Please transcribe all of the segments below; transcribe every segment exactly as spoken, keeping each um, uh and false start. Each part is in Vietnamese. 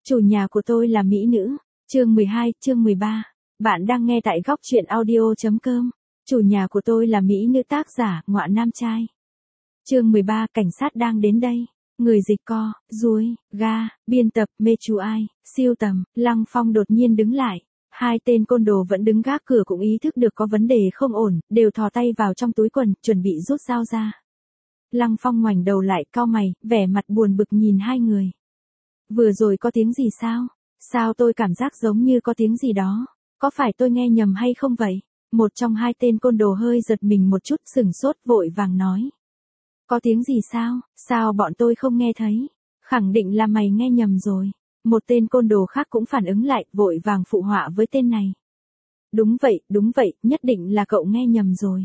Chủ nhà của tôi là mỹ nữ. Chương mười hai, chương mười ba. Bạn đang nghe tại góc truyện audio chấm com. Chủ nhà của tôi là mỹ nữ, tác giả Ngọa Nam Trai. Chương mười ba, cảnh sát đang đến đây. Người dịch co, ruồi, ga, biên tập, mê chú ai, siêu tầm, Lăng Phong đột nhiên đứng lại. Hai tên côn đồ vẫn đứng gác cửa cũng ý thức được có vấn đề không ổn, đều thò tay vào trong túi quần, chuẩn bị rút dao ra. Lăng Phong ngoảnh đầu lại, cau mày, vẻ mặt buồn bực nhìn hai người. Vừa rồi có tiếng gì sao? Sao tôi cảm giác giống như có tiếng gì đó? Có phải tôi nghe nhầm hay không vậy? Một trong hai tên côn đồ hơi giật mình một chút, sửng sốt, vội vàng nói. Có tiếng gì sao? Sao bọn tôi không nghe thấy? Khẳng định là mày nghe nhầm rồi. Một tên côn đồ khác cũng phản ứng lại, vội vàng phụ họa với tên này. Đúng vậy, đúng vậy, nhất định là cậu nghe nhầm rồi.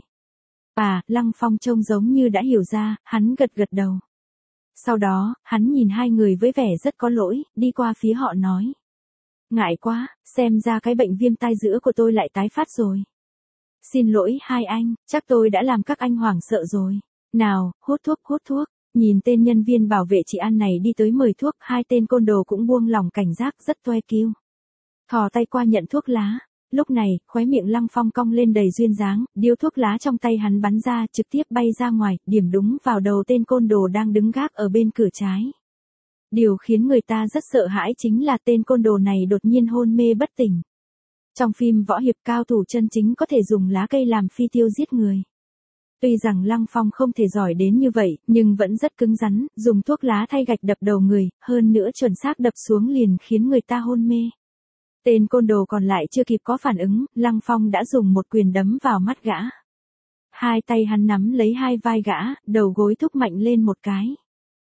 À, Lăng Phong trông giống như đã hiểu ra, hắn gật gật đầu. Sau đó, hắn nhìn hai người với vẻ rất có lỗi, đi qua phía họ nói. Ngại quá, xem ra cái bệnh viêm tai giữa của tôi lại tái phát rồi. Xin lỗi hai anh, chắc tôi đã làm các anh hoảng sợ rồi. Nào, hút thuốc, hút thuốc. Nhìn tên nhân viên bảo vệ trị an này đi tới mời thuốc, hai tên côn đồ cũng buông lỏng cảnh giác, rất toe kiêu. Thò tay qua nhận thuốc lá. Lúc này, khóe miệng Lăng Phong cong lên đầy duyên dáng, điếu thuốc lá trong tay hắn bắn ra, trực tiếp bay ra ngoài, điểm đúng vào đầu tên côn đồ đang đứng gác ở bên cửa trái. Điều khiến người ta rất sợ hãi chính là tên côn đồ này đột nhiên hôn mê bất tỉnh. Trong phim võ hiệp, cao thủ chân chính có thể dùng lá cây làm phi tiêu giết người. Tuy rằng Lăng Phong không thể giỏi đến như vậy, nhưng vẫn rất cứng rắn, dùng thuốc lá thay gạch đập đầu người, hơn nữa chuẩn xác đập xuống liền khiến người ta hôn mê. Tên côn đồ còn lại chưa kịp có phản ứng, Lăng Phong đã dùng một quyền đấm vào mắt gã. Hai tay hắn nắm lấy hai vai gã, đầu gối thúc mạnh lên một cái.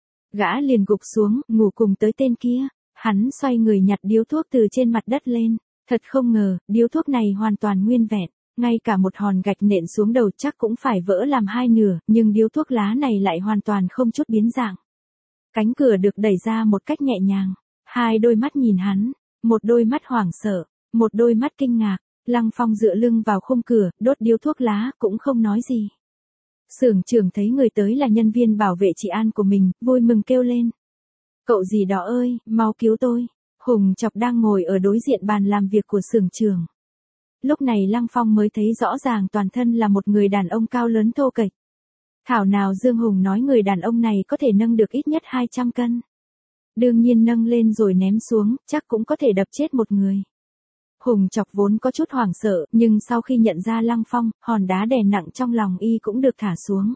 Gã liền gục xuống, ngủ cùng tới tên kia. Hắn xoay người nhặt điếu thuốc từ trên mặt đất lên. Thật không ngờ, điếu thuốc này hoàn toàn nguyên vẹn. Ngay cả một hòn gạch nện xuống đầu chắc cũng phải vỡ làm hai nửa, nhưng điếu thuốc lá này lại hoàn toàn không chút biến dạng. Cánh cửa được đẩy ra một cách nhẹ nhàng. Hai đôi mắt nhìn hắn. Một đôi mắt hoảng sợ, một đôi mắt kinh ngạc. Lăng Phong dựa lưng vào khung cửa, đốt điếu thuốc lá, cũng không nói gì. Xưởng trưởng thấy người tới là nhân viên bảo vệ trị an của mình, vui mừng kêu lên. Cậu gì đó ơi, mau cứu tôi. Hùng Chọc đang ngồi ở đối diện bàn làm việc của xưởng trưởng. Lúc này Lăng Phong mới thấy rõ ràng toàn thân là một người đàn ông cao lớn thô kệch. Thảo nào Dương Hùng nói người đàn ông này có thể nâng được ít nhất hai trăm cân. Đương nhiên nâng lên rồi ném xuống, chắc cũng có thể đập chết một người. Hùng Chọc vốn có chút hoảng sợ, nhưng sau khi nhận ra Lăng Phong, hòn đá đè nặng trong lòng y cũng được thả xuống.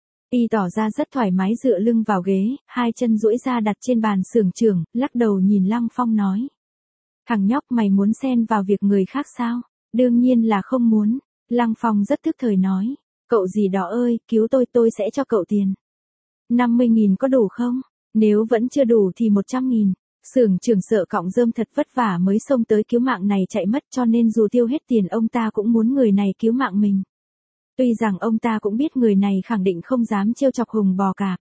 Y tỏ ra rất thoải mái dựa lưng vào ghế, hai chân duỗi ra đặt trên bàn xưởng trưởng, lắc đầu nhìn Lăng Phong nói. Thằng nhóc, mày muốn xen vào việc người khác sao? Đương nhiên là không muốn. Lăng Phong rất tức thời nói. Cậu gì đó ơi, cứu tôi, tôi sẽ cho cậu tiền. năm mươi nghìn có đủ không? Nếu vẫn chưa đủ thì một trăm nghìn. Xưởng trưởng sợ cọng rơm thật vất vả mới xông tới cứu mạng này chạy mất, cho nên dù tiêu hết tiền ông ta cũng muốn người này cứu mạng mình. Tuy rằng ông ta cũng biết người này khẳng định không dám trêu chọc Hùng Bò Cạp.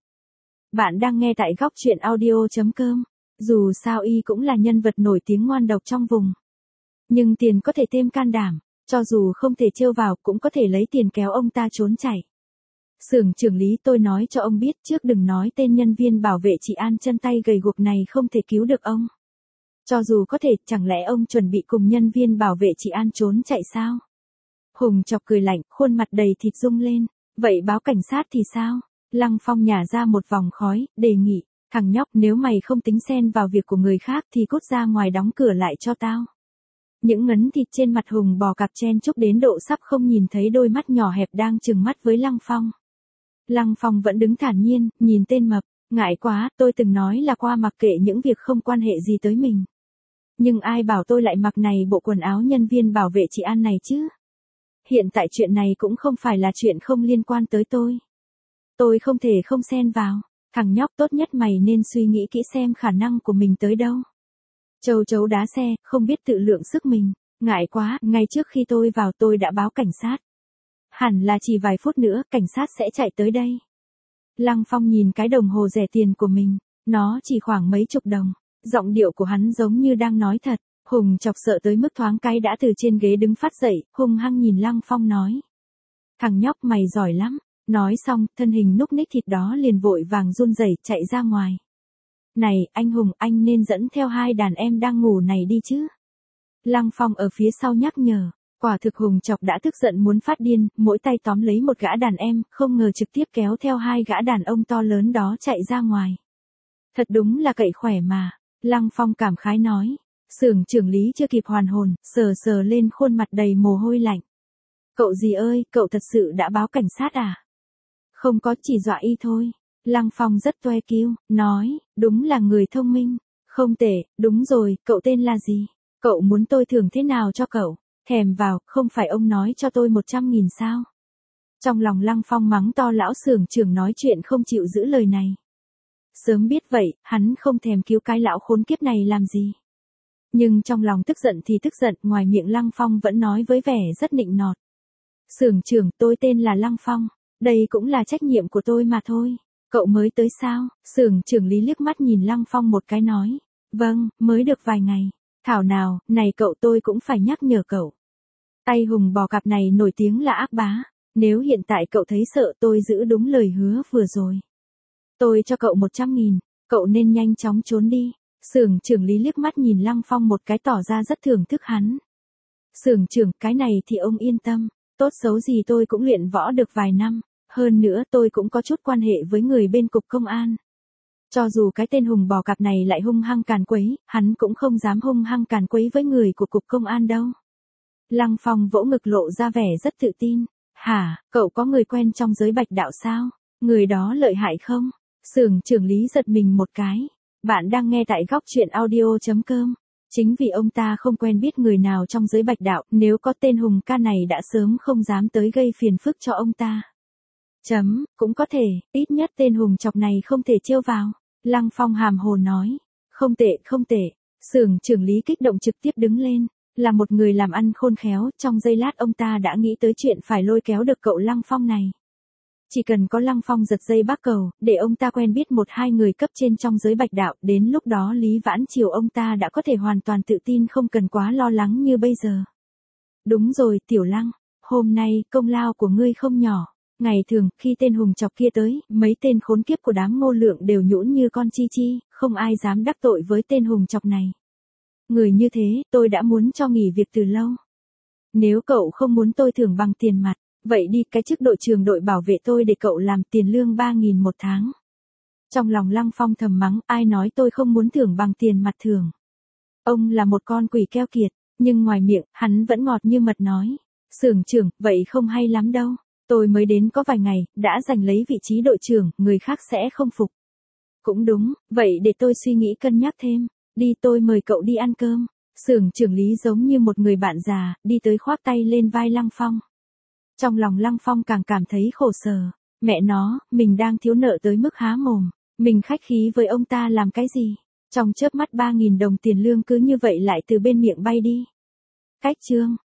Bạn đang nghe tại góc truyện audio chấm com. Dù sao y cũng là nhân vật nổi tiếng ngoan độc trong vùng. Nhưng tiền có thể thêm can đảm, cho dù không thể trêu vào cũng có thể lấy tiền kéo ông ta trốn chạy. Xưởng trưởng Lý, tôi nói cho ông biết trước, đừng nói tên nhân viên bảo vệ trị an chân tay gầy guộc này không thể cứu được ông. Cho dù có thể, chẳng lẽ ông chuẩn bị cùng nhân viên bảo vệ trị an trốn chạy sao? Hùng Chọc cười lạnh, khuôn mặt đầy thịt rung lên. Vậy báo cảnh sát thì sao? Lăng Phong nhả ra một vòng khói, đề nghị. Thằng nhóc, nếu mày không tính xen vào việc của người khác thì cút ra ngoài đóng cửa lại cho tao. Những ngấn thịt trên mặt Hùng Bò Cạp chen chúc đến độ sắp không nhìn thấy đôi mắt nhỏ hẹp đang trừng mắt với Lăng Phong. Lăng Phong vẫn đứng thản nhiên, nhìn tên mập. Ngại quá, tôi từng nói là qua mặc kệ những việc không quan hệ gì tới mình. Nhưng ai bảo tôi lại mặc này bộ quần áo nhân viên bảo vệ trị an này chứ? Hiện tại chuyện này cũng không phải là chuyện không liên quan tới tôi. Tôi không thể không xen vào. Thằng nhóc, tốt nhất mày nên suy nghĩ kỹ xem khả năng của mình tới đâu. Châu chấu đá xe, không biết tự lượng sức mình. Ngại quá, ngay trước khi tôi vào tôi đã báo cảnh sát. Hẳn là chỉ vài phút nữa, cảnh sát sẽ chạy tới đây. Lăng Phong nhìn cái đồng hồ rẻ tiền của mình, nó chỉ khoảng mấy chục đồng. Giọng điệu của hắn giống như đang nói thật. Hùng Chọc sợ tới mức thoáng cái đã từ trên ghế đứng phát dậy, hung hăng nhìn Lăng Phong nói. Thằng nhóc, mày giỏi lắm. Nói xong, thân hình núc ních thịt đó liền vội vàng run rẩy chạy ra ngoài. Này, anh Hùng, anh nên dẫn theo hai đàn em đang ngủ này đi chứ. Lăng Phong ở phía sau nhắc nhở. Quả thực Hùng Chọc đã tức giận muốn phát điên, mỗi tay tóm lấy một gã đàn em, không ngờ trực tiếp kéo theo hai gã đàn ông to lớn đó chạy ra ngoài. Thật đúng là cậy khỏe mà. Lăng Phong cảm khái nói. Xưởng trưởng Lý chưa kịp hoàn hồn, sờ sờ lên khuôn mặt đầy mồ hôi lạnh. Cậu gì ơi, cậu thật sự đã báo cảnh sát à? Không có, chỉ dọa y thôi. Lăng Phong rất toe kiêu, nói, đúng là người thông minh. Không tệ, đúng rồi, cậu tên là gì? Cậu muốn tôi thưởng thế nào cho cậu? Thèm vào, không phải ông nói cho tôi một trăm nghìn sao? Trong lòng Lăng Phong mắng to lão xưởng trưởng nói chuyện không chịu giữ lời này. Sớm biết vậy, hắn không thèm cứu cái lão khốn kiếp này làm gì. Nhưng trong lòng tức giận thì tức giận, ngoài miệng Lăng Phong vẫn nói với vẻ rất nịnh nọt. Xưởng trưởng, tôi tên là Lăng Phong, đây cũng là trách nhiệm của tôi mà thôi. Cậu mới tới sao? Xưởng trưởng Lý liếc mắt nhìn Lăng Phong một cái nói. Vâng, mới được vài ngày. Thảo nào, này cậu, tôi cũng phải nhắc nhở cậu. Tay Hùng bò cạp này nổi tiếng là ác bá. Nếu hiện tại cậu thấy sợ, tôi giữ đúng lời hứa vừa rồi. Tôi cho cậu một trăm nghìn, cậu nên nhanh chóng trốn đi. Xưởng trưởng Lý liếc mắt nhìn Lăng Phong một cái tỏ ra rất thưởng thức hắn. Xưởng trưởng, cái này thì ông yên tâm, tốt xấu gì tôi cũng luyện võ được vài năm, hơn nữa tôi cũng có chút quan hệ với người bên cục công an. Cho dù cái tên Hùng bò cạp này lại hung hăng càn quấy, hắn cũng không dám hung hăng càn quấy với người của cục công an đâu. Lăng Phong vỗ ngực lộ ra vẻ rất tự tin. Hả, cậu có người quen trong giới bạch đạo sao? Người đó lợi hại không? Xưởng trưởng Lý giật mình một cái. Bạn đang nghe tại góc truyện audio.com. Chính vì ông ta không quen biết người nào trong giới bạch đạo, nếu có tên Hùng ca này đã sớm không dám tới gây phiền phức cho ông ta. Chấm, cũng có thể, ít nhất tên Hùng Chọc này không thể trêu vào. Lăng Phong hàm hồ nói. Không tệ, không tệ. Xưởng trưởng Lý kích động trực tiếp đứng lên. Là một người làm ăn khôn khéo, trong giây lát ông ta đã nghĩ tới chuyện phải lôi kéo được cậu Lăng Phong này. Chỉ cần có Lăng Phong giật dây bắc cầu, để ông ta quen biết một hai người cấp trên trong giới bạch đạo, đến lúc đó Lý Vãn Triều ông ta đã có thể hoàn toàn tự tin không cần quá lo lắng như bây giờ. Đúng rồi, Tiểu Lăng, hôm nay công lao của ngươi không nhỏ. Ngày thường, khi tên Hùng Chọc kia tới, mấy tên khốn kiếp của đám Ngô Lượng đều nhũn như con chi chi, không ai dám đắc tội với tên Hùng Chọc này. Người như thế, tôi đã muốn cho nghỉ việc từ lâu. Nếu cậu không muốn tôi thưởng bằng tiền mặt, vậy đi cái chức đội trưởng đội bảo vệ tôi để cậu làm, tiền lương ba nghìn một tháng. Trong lòng Lăng Phong thầm mắng, ai nói tôi không muốn thưởng bằng tiền mặt thưởng. Ông là một con quỷ keo kiệt, nhưng ngoài miệng, hắn vẫn ngọt như mật nói. Xưởng trưởng, vậy không hay lắm đâu. Tôi mới đến có vài ngày, đã giành lấy vị trí đội trưởng, người khác sẽ không phục. Cũng đúng, vậy để tôi suy nghĩ cân nhắc thêm. Đi, tôi mời cậu đi ăn cơm. Xưởng trưởng Lý giống như một người bạn già, đi tới khoác tay lên vai Lăng Phong. Trong lòng Lăng Phong càng cảm thấy khổ sở. Mẹ nó, mình đang thiếu nợ tới mức há mồm. Mình khách khí với ông ta làm cái gì? Trong chớp mắt ba nghìn đồng tiền lương cứ như vậy lại từ bên miệng bay đi. Cách chương.